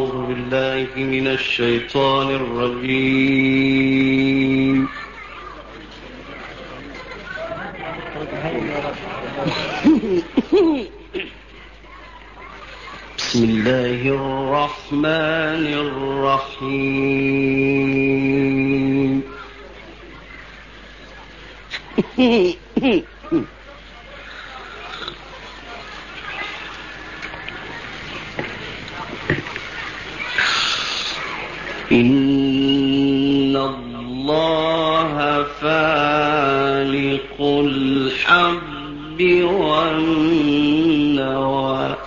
أعوذ بالله من الشيطان الرجيم. بسم الله الرحمن الرحيم. إن الله فالق الحب والنوى.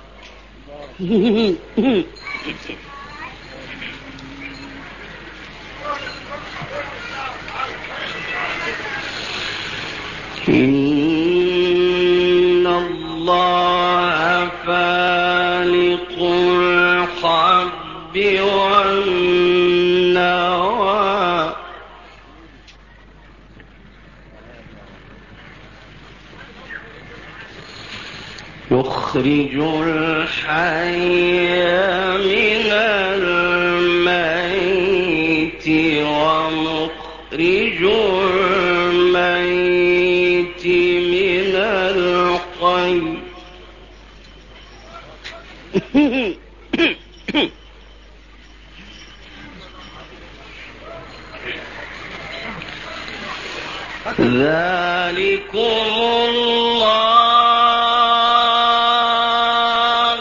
إن الله فالق الحب والنوى يخرج الحي من الميت ومخرج الميت من الحي. ذلكم الله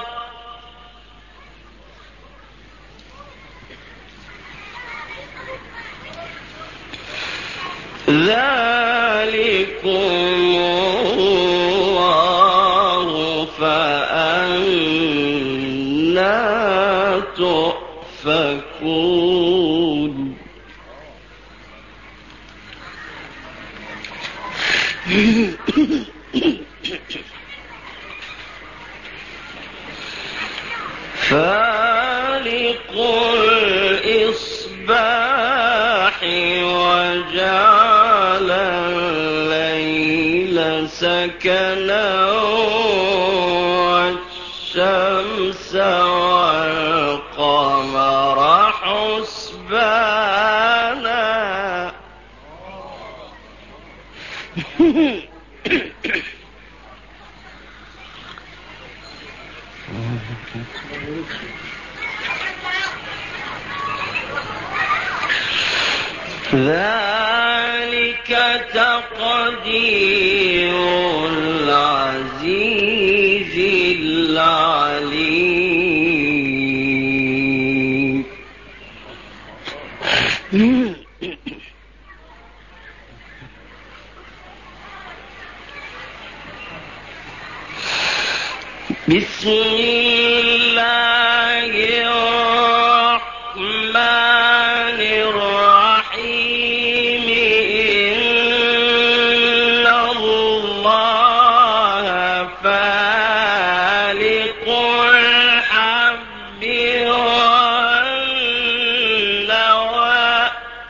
فأنى تؤفكون. فالق الإصباح وجعل الليل سكنا والشمس والقمر حسبانا. ذلك تقدير العزيز العليم. بسم الله الرحمن الرحيم. إن الله فالق الحب والنوى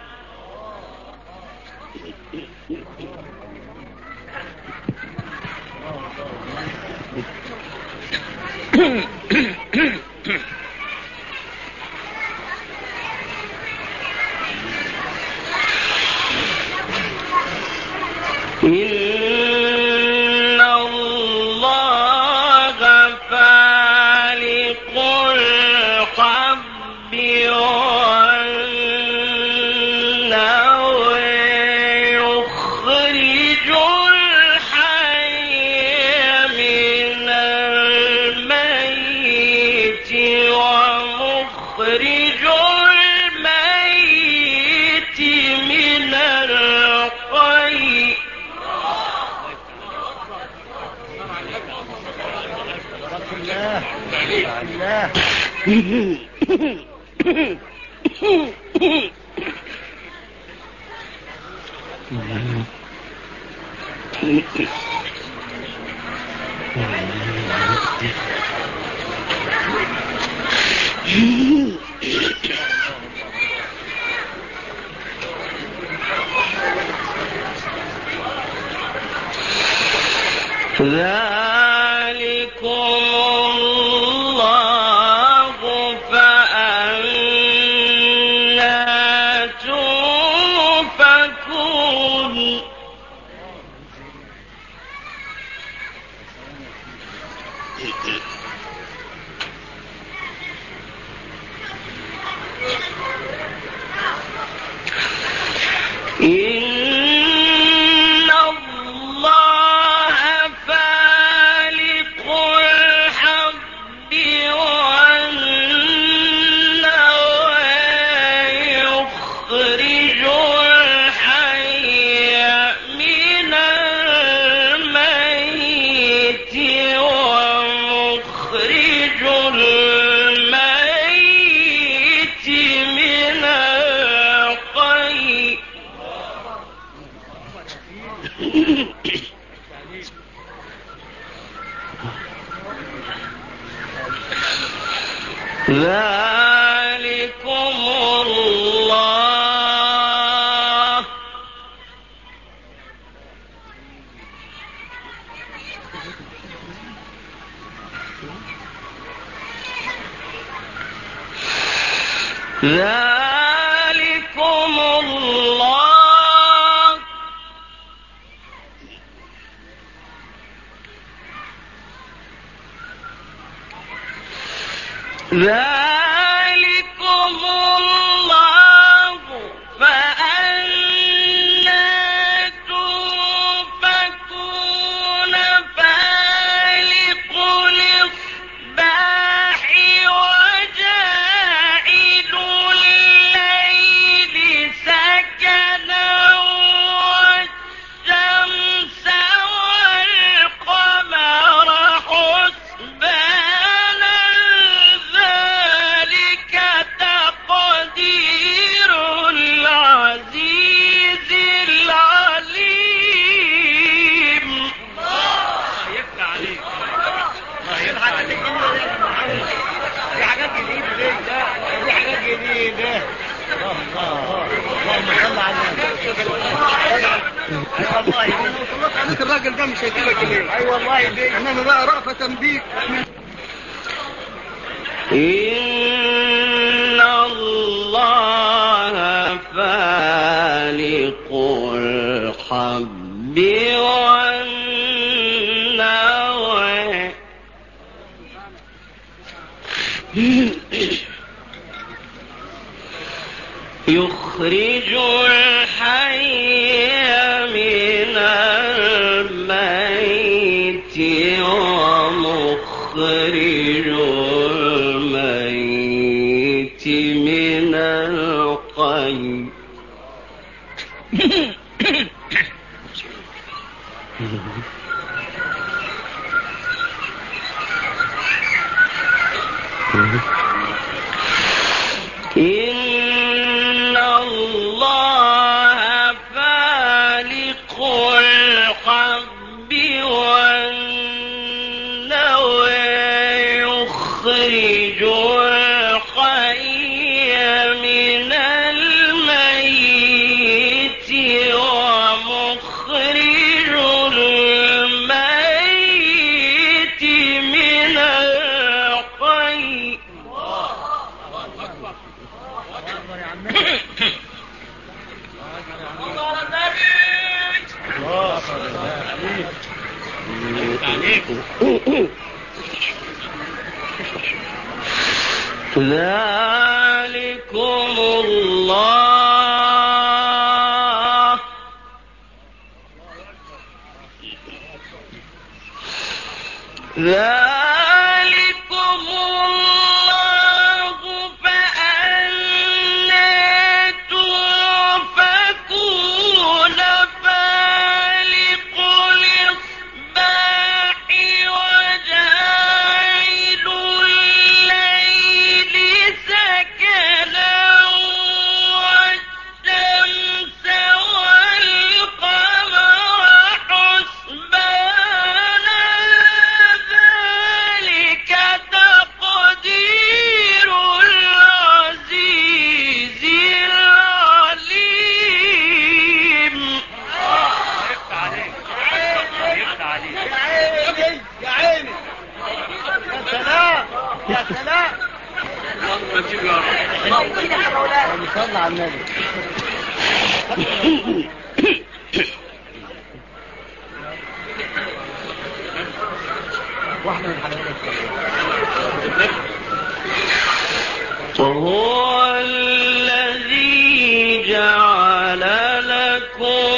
إن الله فالق الحب والنوى يخرج الحي من الميت ومخرج الميت من الحي. ذلكم الله فأنى إن الله فالق الحب والنوى يخرج الحي من الميت ومخرج الميت من الحي. ذلكم الله ذلكم الله ذلكم الله فأنى تؤفكون فالق الإصباح وجاعل الليل سكنا والشمس والقمر حسبانا ذلك تقدير العزيز العليم. الله يفتح عليك. الله يفتح عليك. دي حاجات جديدة دي حاجات جديدة. اللهم صل على النبي. اي والله طلعت عليك الراجل ده مش هيجيلك ليه. اي والله دي انما بقى رأفة بيك. إن الله فالق الحب والنوى يخرج الحي من الميت ومخرج الميت من الحي. إن الله فالق الحب والنوى يخرج الحي من الميت ومخرج الميت من الحي. ذلكم الله ذلكم الله فأنى تؤفكون فالق الإصباح وجاعل الليل سكنا والشمس والقمر حسبانا ذلك تقدير العزيز العليم. يفتح عليك يفتح عليك يا عيني يا سلام يا سلام. اللهم اجيب يا رب. صل على النبي. واحدة من الحلويات. وهو الذي جعل لكم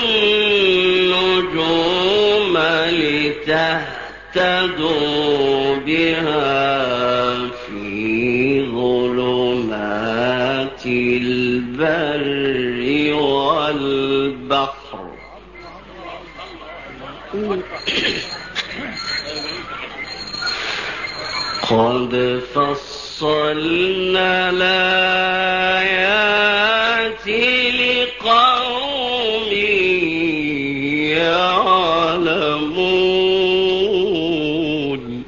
النجوم لتهتدوا بها في ظلمات البر والبحر. قد فصلنا الآيات لقوم يعلمون.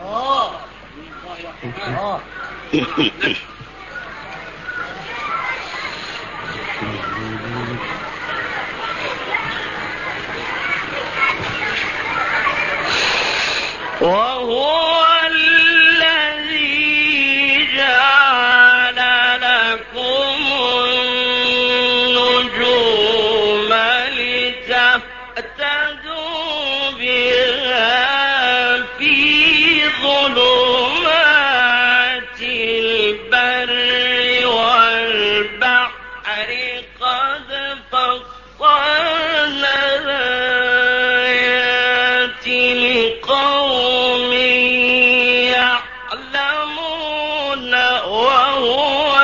وهو الذي جعل لكم النجوم لتهتدوا بها في ظلمات البر والبحر. قد فصلنا الآيات لقوم يعلمون. وهو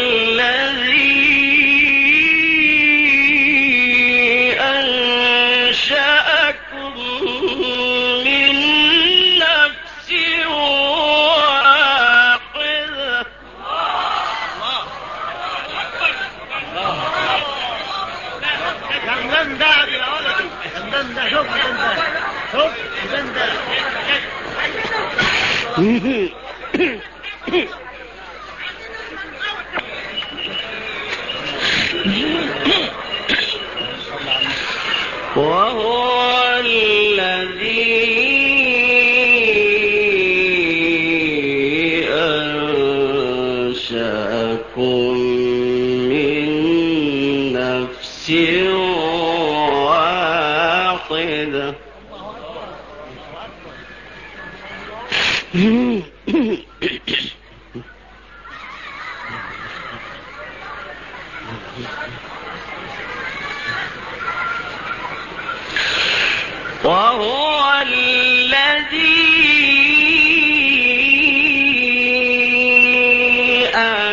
الذي أنشأكم من نفس واحدة. وهو الذي أنشأكم من نفس واحدة. وهو الذي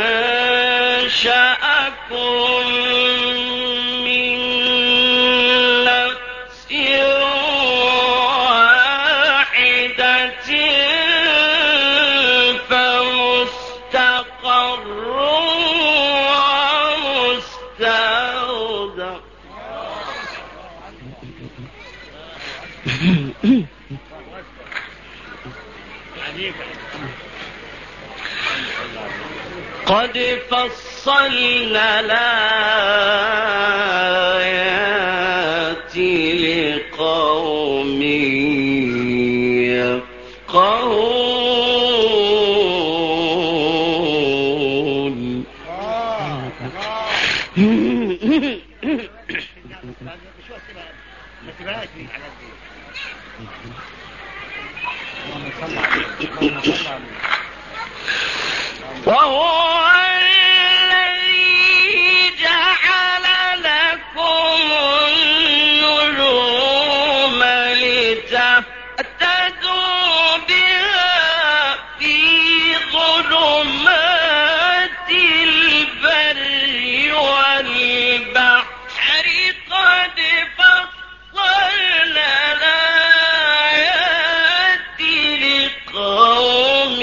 أنشأكم من نفس واحدة فمستقر ومستودع. قد فصلنا الآيات لقوم يفقهون. وهو الذي جعل لكم النجوم لتهتدوا بها في ظلمات البر والبحر. قد فصلنا الآيات لقوم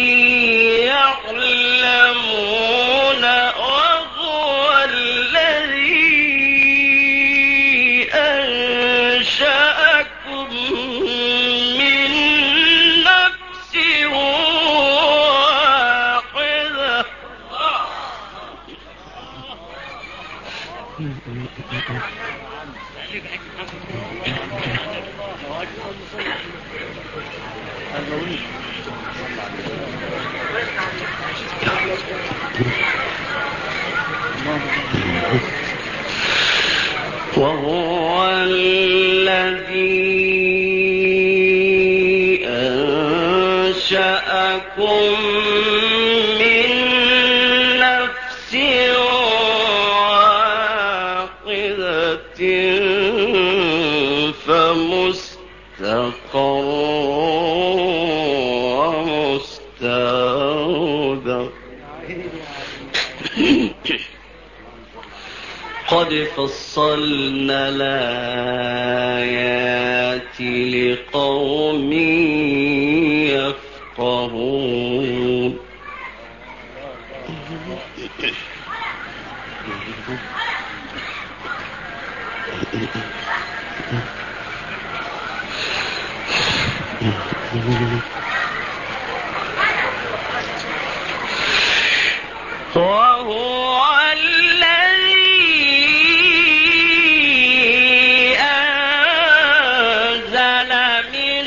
يعلمون. وهو الذي أنشأكم من نفس واحدة. وهو الذي أنشأكم من نفس واحدة فمستقر ومستودع قد فصلنا الآيات لقوم يفقهون وهو الذي أنزل من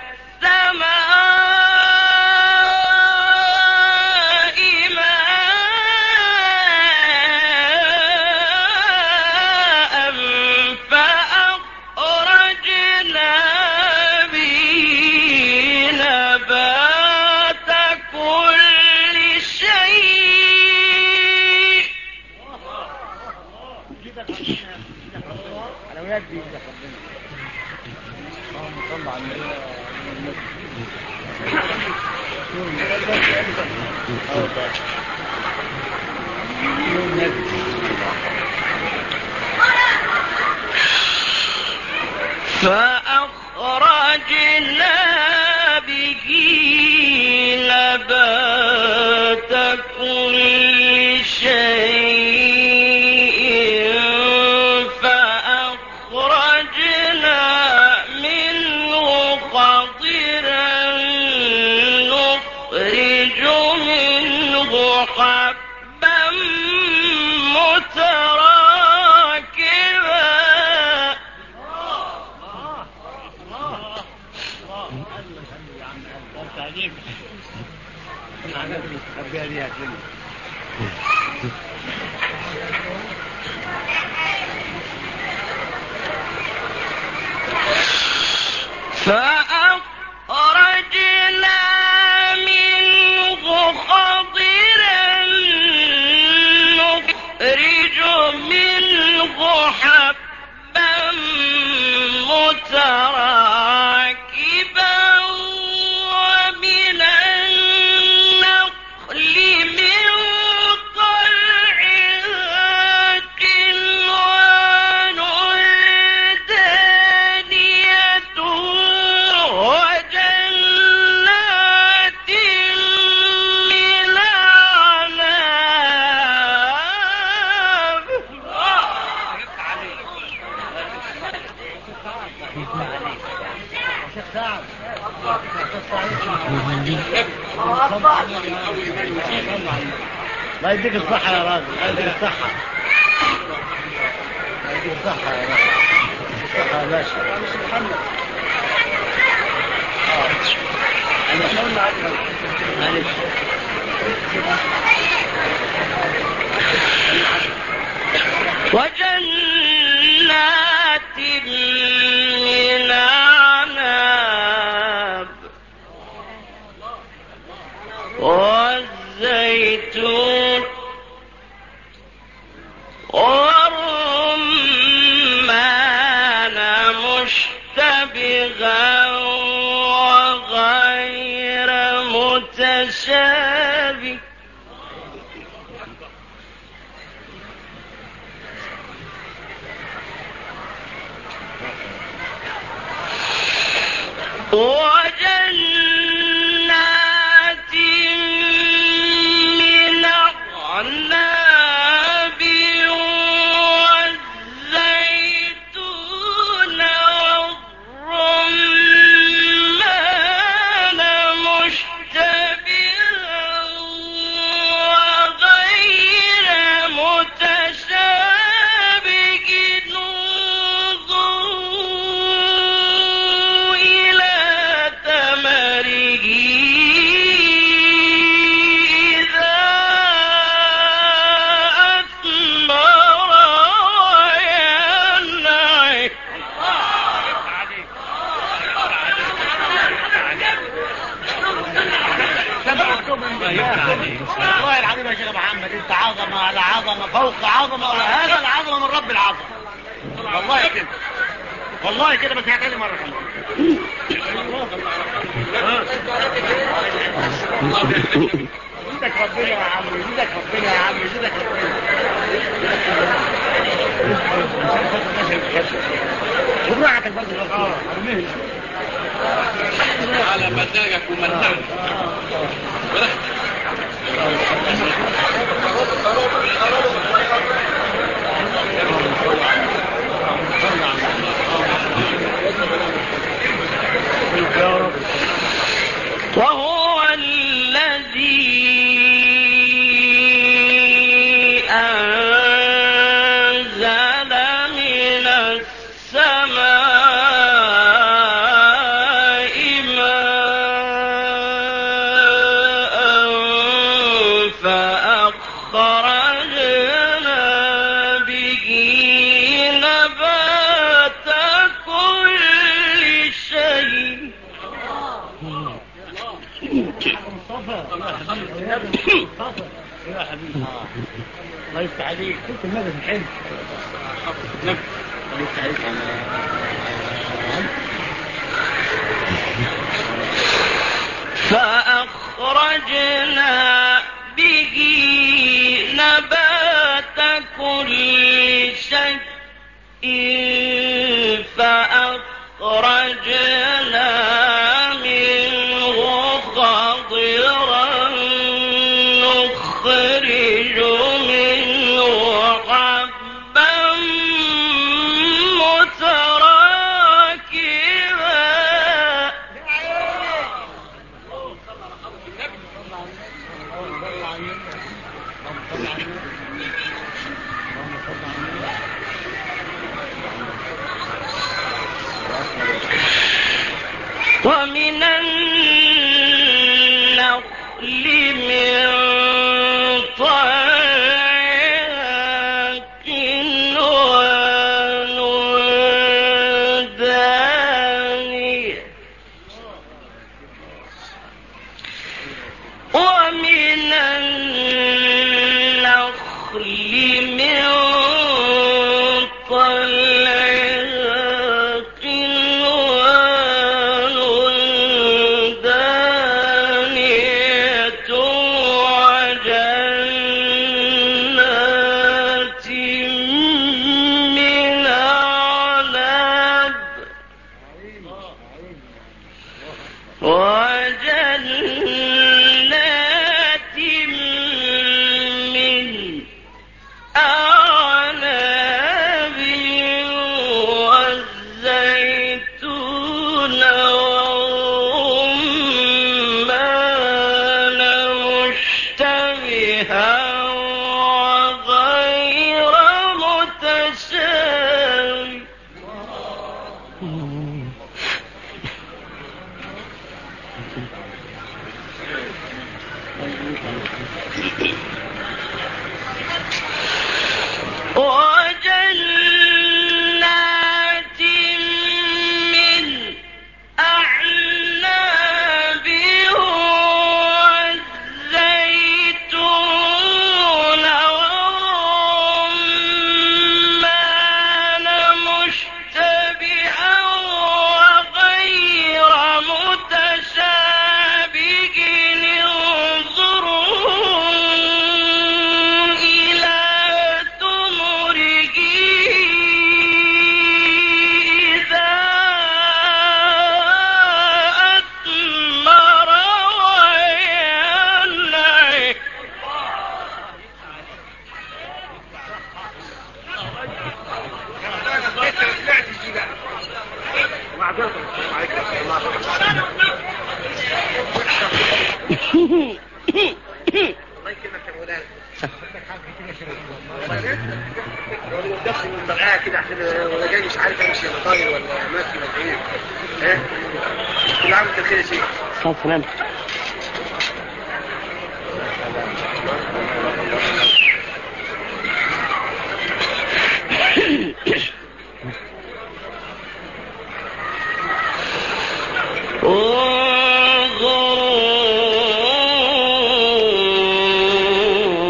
السماء ماء فأخرجنا به نبات كل شيء على ولاد دي ده ربنا اللهم صل على النبي فأخرجنا به نبات كل شيء فأخرجنا منه خضرا نخرج منه حبا متراكبا فأخرجنا منه خضرا نخرج منه حبا متراكبا ومن النخل من طلعها قنوان دانية وجنات من أعناب لا يديك الصحة يا راجل لا يديك الصحة لا يديك الصحة يا راجل الصحة يا باشا محمد وجنات من أعناب والزيتون والرمان مشتبها وغير متشابه وجنات من أعناب والزيتون والرمان مشتبها وغير متشابه انظروا إلى ثمره يا شيخ محمد، انت عظمه على عظمه فوق عظمه، وهذا العظمه من رب العظمه. والله كده، والله كده، بس هتعيد مره كمان. يزيدك ربنا يا عم، يزيدك ربنا يا عم، يزيدك ربنا. وبراحتك برضه. على مزاجك ومنعك وهو الذي أنزل من السماء ماء فأخرجنا به نبات كل شيء. يا حبيبي الله يفتح عليك، كنت النبي الحلو. الله يفتح عليك. فأخرجنا به نبات كل شيء فأخرجنا منه خضرا نخرج منه حبا متراكبا. ومن النخل من طلعها كنوان دانية ومن النخل من طلعها كنوان دانية وجنات من أعناب وجنات من أعناب والزيتون والرمان مشتبها وغير متشابه. وجنات من أعناب والزيتون والرمان مشتبها وغير متشابه انظروا إلى ثمره إذا أثمر وينعم. الله يكرمك يا مولانا. دخل من طلعها كده عشان ولا جاي مش عارف امشي ولا طاير ولا ماشي ولا ايه. ها كل عام وانت بخير يا شيخ. سلام. انظروا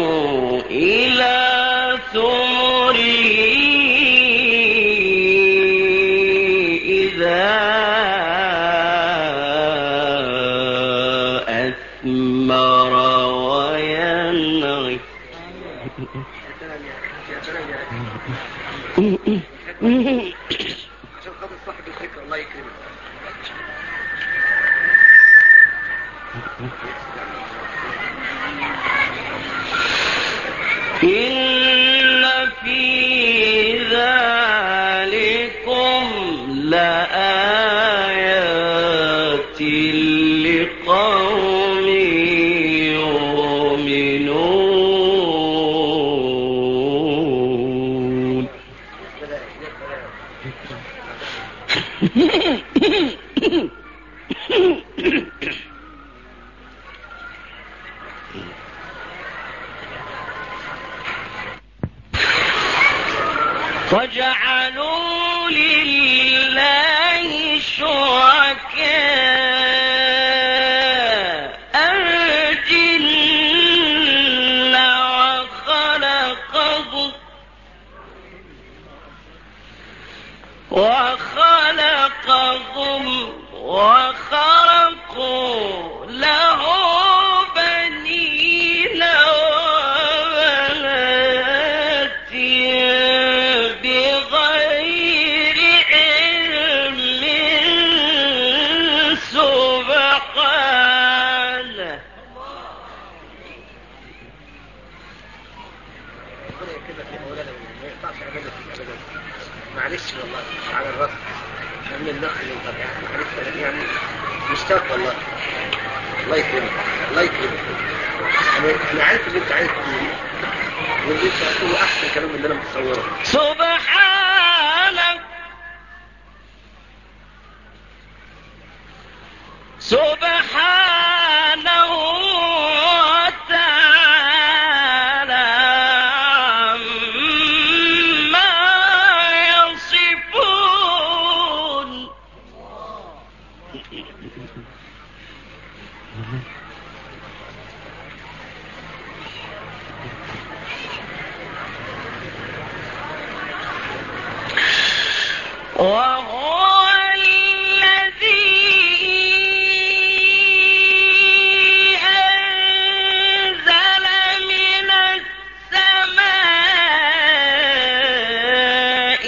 يثمر وينعم. عشان خاطر صاحب الفكرة الله يكرمك. إن في ذلكم لآيات لقوم يؤمنون. وجعلوا لله شركاء الجن وخلقهم وخرقوا له بنين وبنات بغير علم سبحانه. معلش والله على الرأس من النخل معلش يعني مشتاق والله. الله يكرمك الله يكرمك. أنا عارف اللي أنت عايز تقوله واللي أنت هتقوله أحسن كلام من اللي أنا متصوره. سبحانه سبحانه وتعالى عما يصفون. وهو الذي أنزل من السماء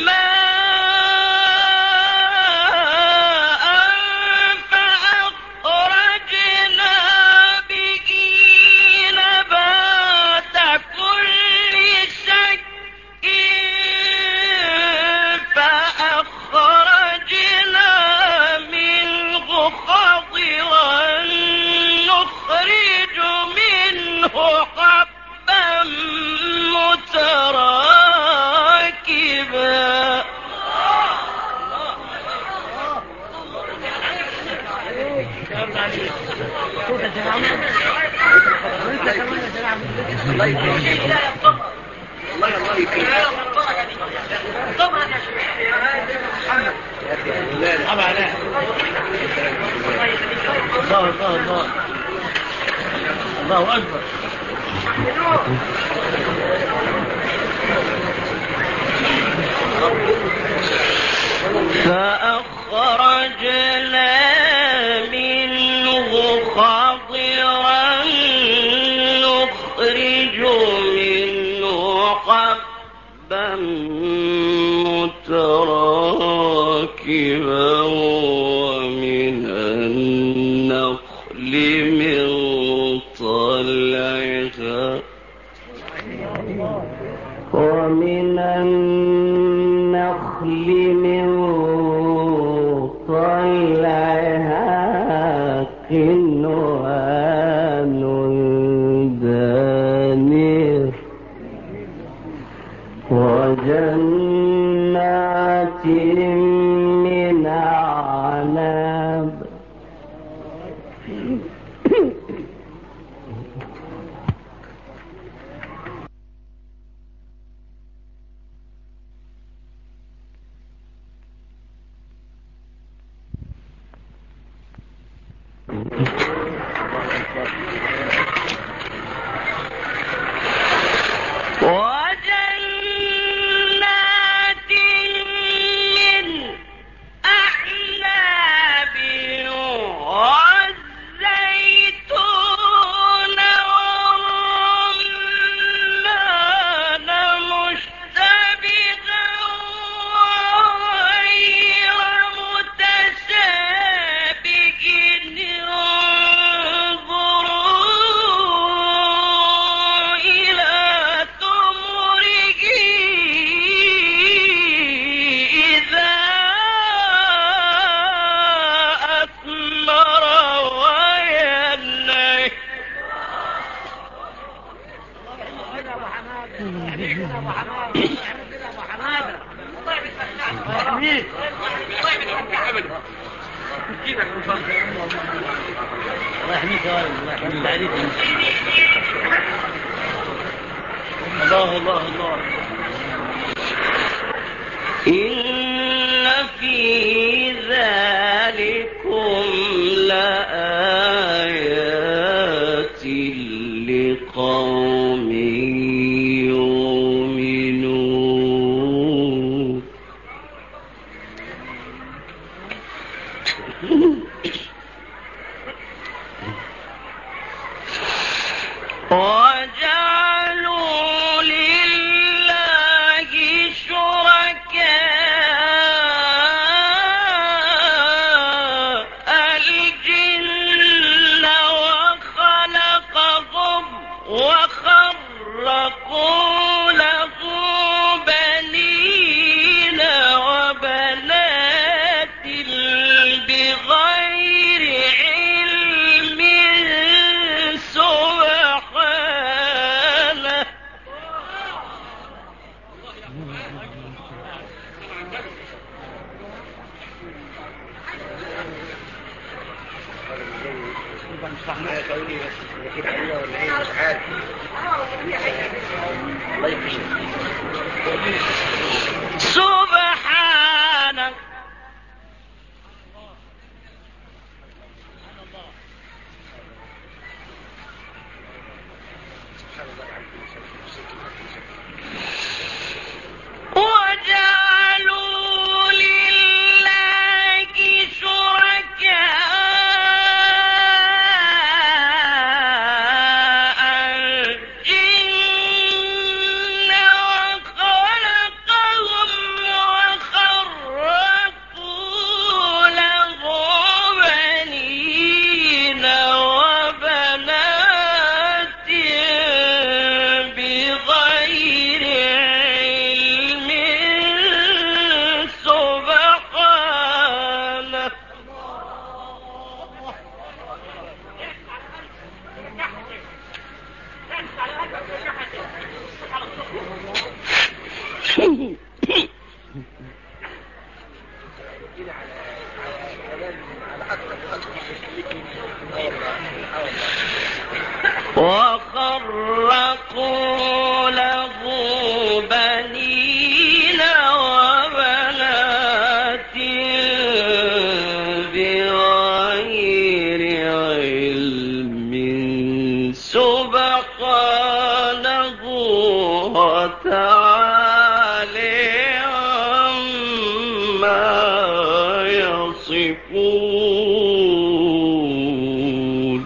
ماء فأخرجنا به نبات كل شيء فأخرجنا منه خضرا نخرج منه حبا متراكبا. الله يكرمك الله يكرمك. الله أكبر. فأخرجنا منه خضرا نخرج منه حبا متراكبا ومن النخل من طلعها قنوان دانير وجنات من أعناب وجنات من أعناب والزيتون الله يحميك يا ولد، الله يحميك عليك. الله الله الله. إن في ذلكم لآيات لقوم يؤمنون. وجعلوا لله شركاء الجن وخلقهم وخرقوا له بنين وبنات بغير علم سبحانه. معايا قولي بس كده حلوة ولا ايه مش عارف. الله يكفيك. سبحانه وجعلوا لله شركاء الجن وخلقهم وخرقوا له بنين وبنات بغير علم سبحانه. وخرقوا له بنين وبنات بغير علم سبحانه وتعالى عما يصفون.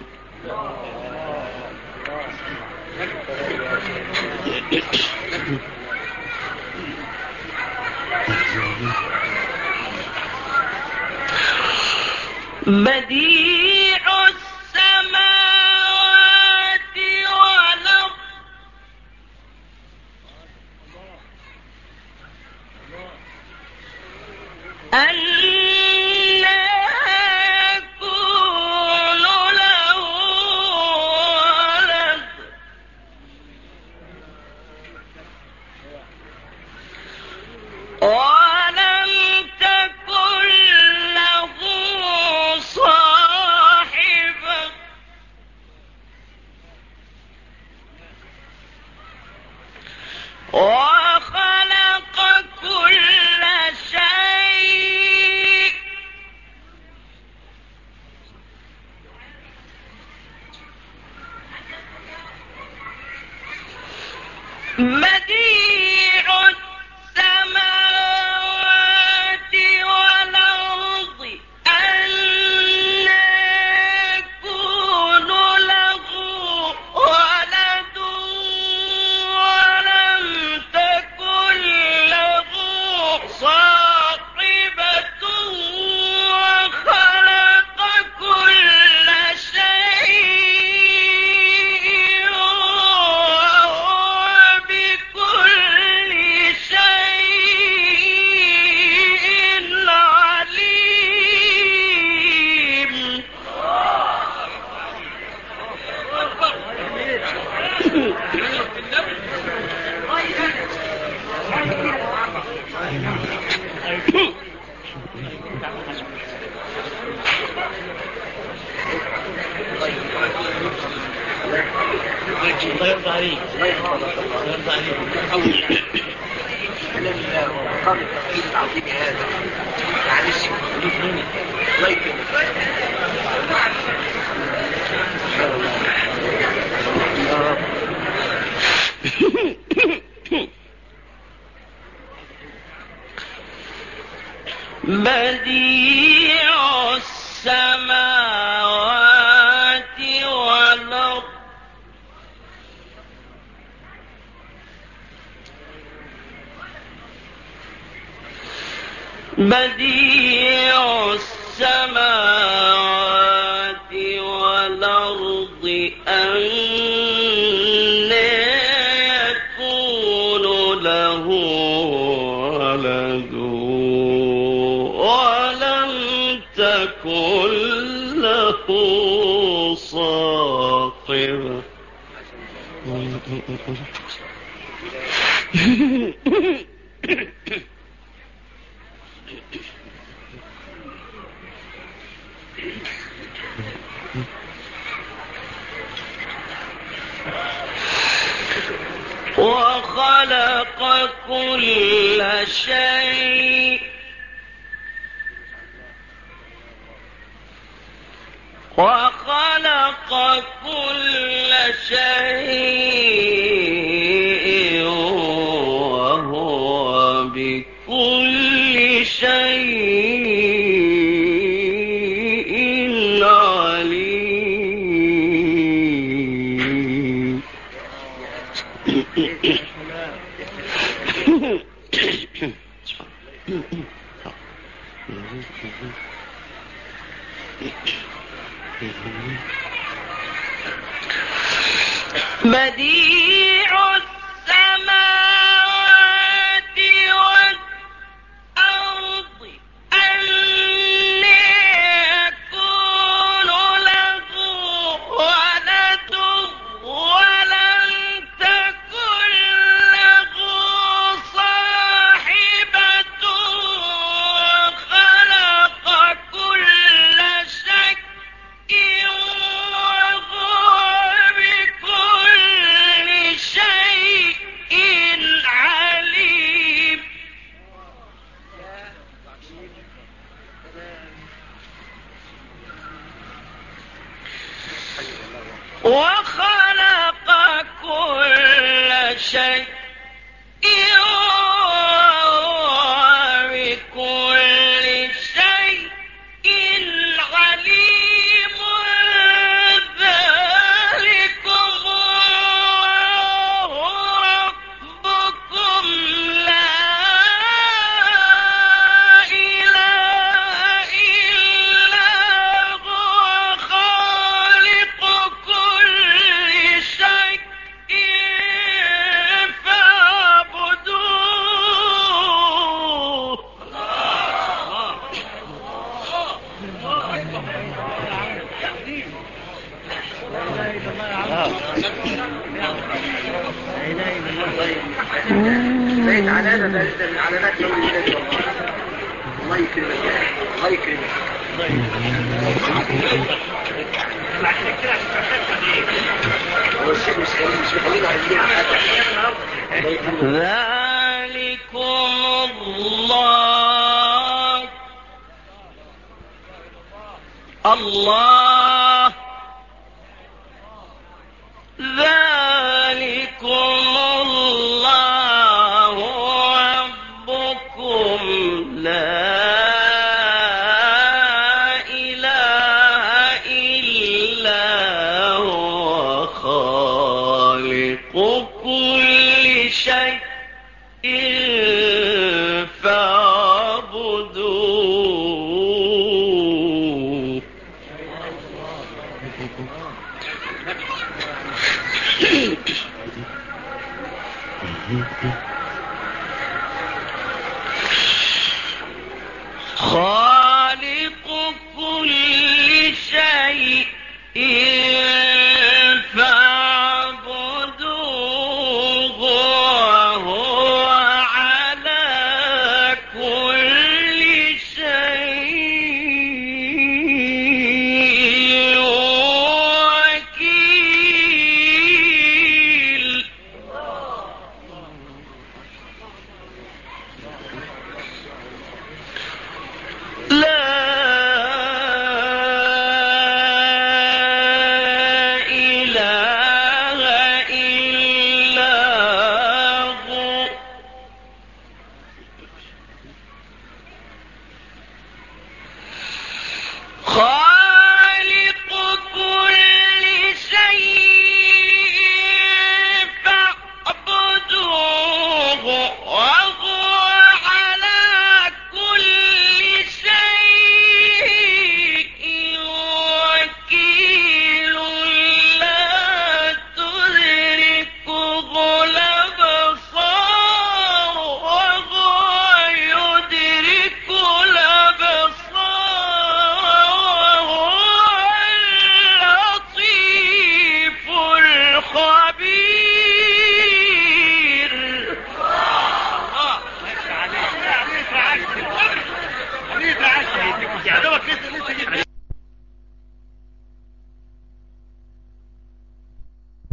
بديع السماوات والأرض أنى يكون له ولد ولم تكن له صاحبة الله يرضى عليك. الله يرضى عليك. من مقام التوحيد العظيم هذا معلش الله يكرمك. بديع السماوات والأرض بديع السماوات والأرض أنى يكون له ولد ولم تكن له صاحبة وخلق كل شيء وهو بكل شيء عليم. بديع السماوات والأرض أنى يكون له ولد ولم تكن له صاحبة وخلق كل شيء وهو بكل شيء عليم. وخلق كل شيء وبكل شيء عليم. ذلكم الله ربكم لا إله إلا هو خالق كل شيء فاعبدوه. زيد علامة من علامات يوم الميلاد. الله يكرمك. الله يكرمك. هو الشيخ مش خلينا عايزين حاجة. ذلكم الله ذلكم الله ربكم لا إله إلا هو خالق كل شيء فاعبدوه. خالق كل شيء فاعبدوه وهو على كل شيء وكيل.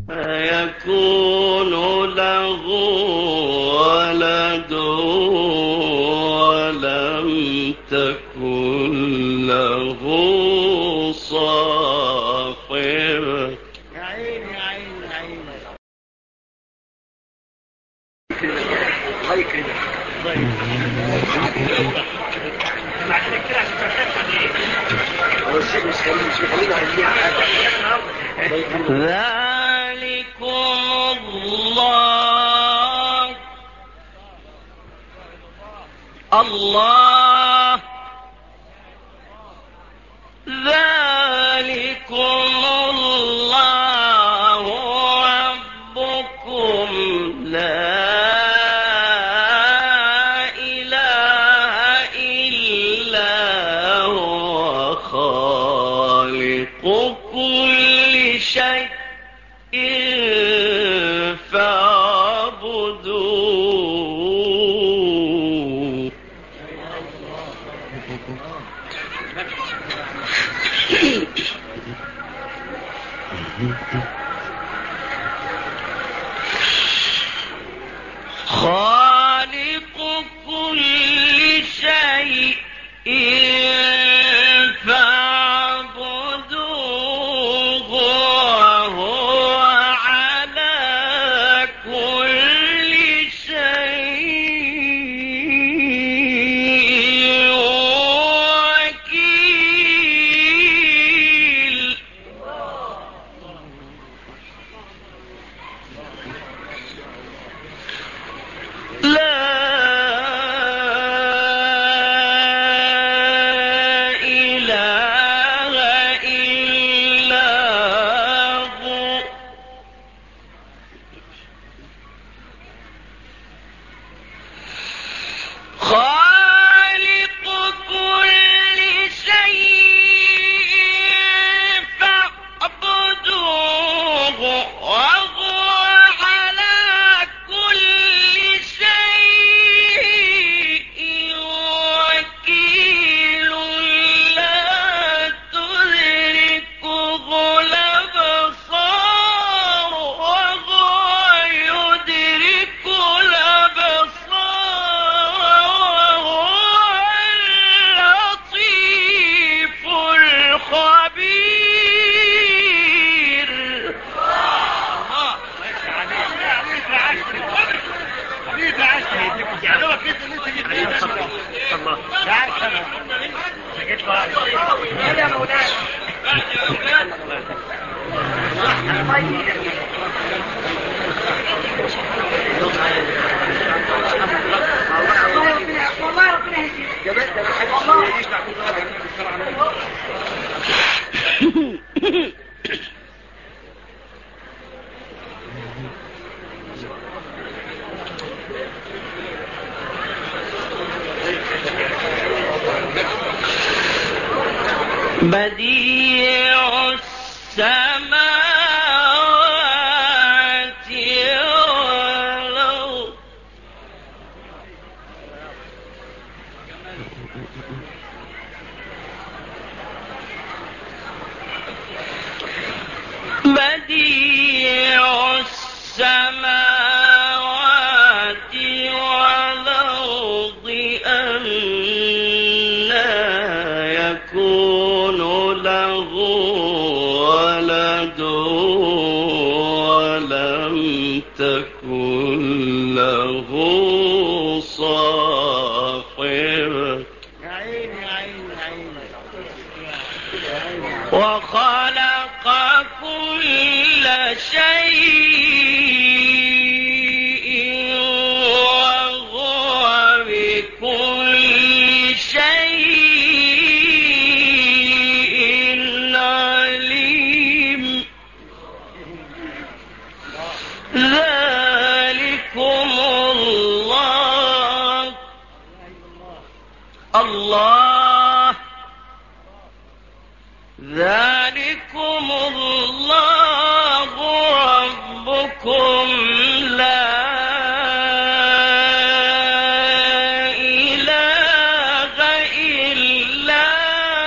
يكون له ولد ولم تكن له صاحبة. يا عيني يا عيني يا عيني. الله يكرمك. الله يكرمك. هو الشيء مش خلينا عايزين حاجة. ذلكم الله الله ذلكم الله ربكم لا إله إلا هو خالق كل شيء فاعبدوه. خالق كل شيء فاعبدوه وهو على كل شيء وكيل. لا إله إلا هو خالق كل شيء فاعبدوه وهو على كل شيء وكيل. لا تدركه الأبصار وهو يدرك الأبصار وهو اللطيف الخبير. والله ربنا يهديك. بديع السماوات والأرض بديع السماوات والأرض أنى يكون له ولد ولم تكن له صاحبة. يا عيني يا عيني يا عيني. وخلق كل شيء وهو بكل شيء عليم. ذلكم الله الله ذلكم الله ربكم لا إله إلا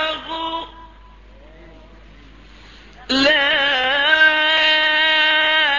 هو لا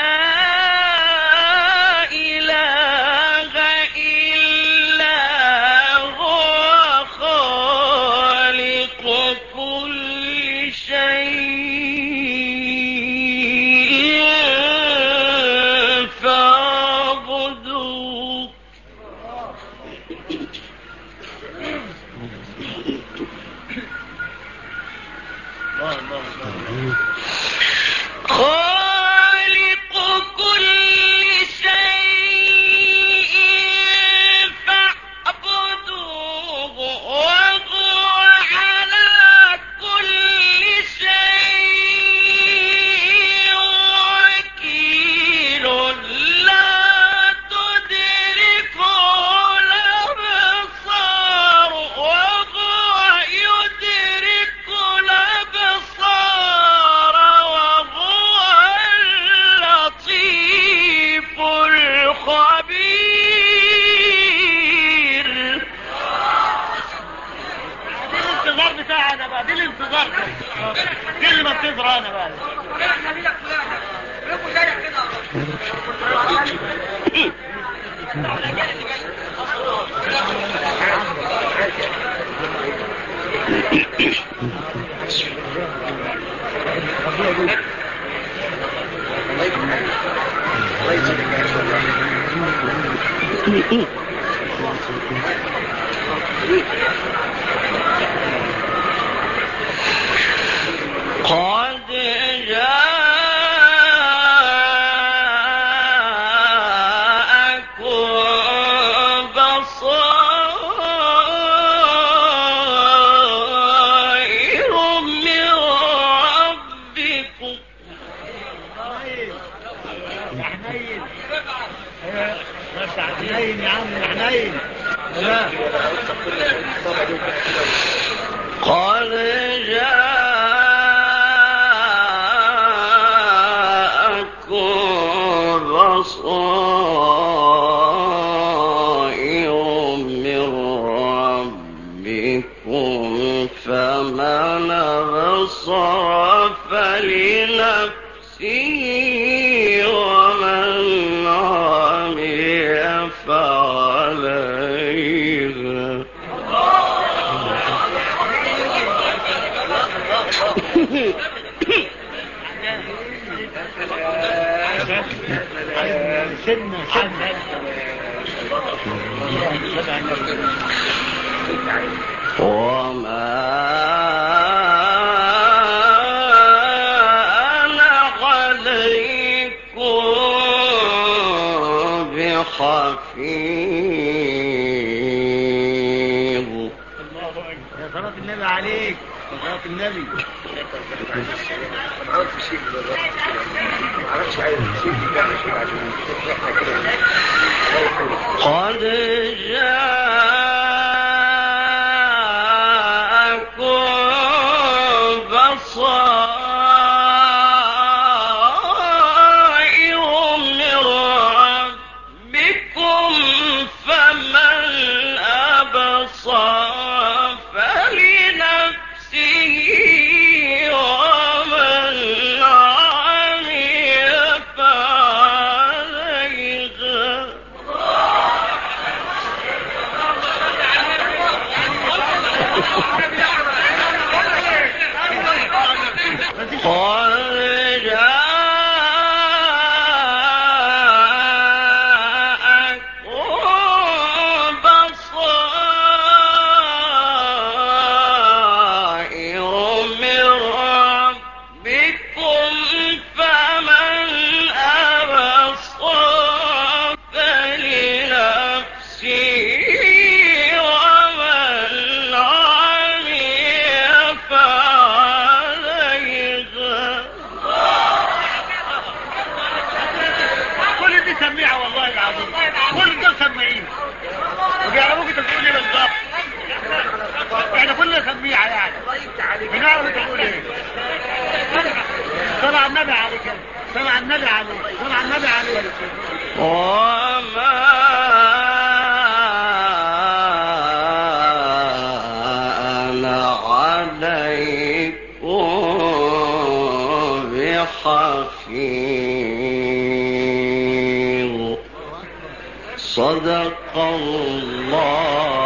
قد جاءكم بصائر من ربكم حنين يا عم حنين. قد جاءكم بصائر من ربكم فمن أبصر فلنفسه ومن عمي فعليها. وما أنا عليكم بحفيظ. يا صلاة النبي عليك، يا صلاة النبي. ما عرفش شيء من الرب، ما عرفش عايز شيء بتاع شيء عشان احنا كده. قد جاءكم بصائر من ربكم فمن أبصر فلنفسه ومن عمي فعليها. قد جاءكم بصائر من ربكم فمن أبصر فلنفسه ومن عمي فعليها. كل دي سميعة والله العظيم، كل دول سميعين وبيعرفوك انت بتقول ايه بالظبط. احنا كلنا سميعة يعني بنعرف انت بتقول ايه. صلى على النبي عليك، صلى على النبي عليك، صلى على النبي عليك. وما أنا عليكم بحفيظ. صدق الله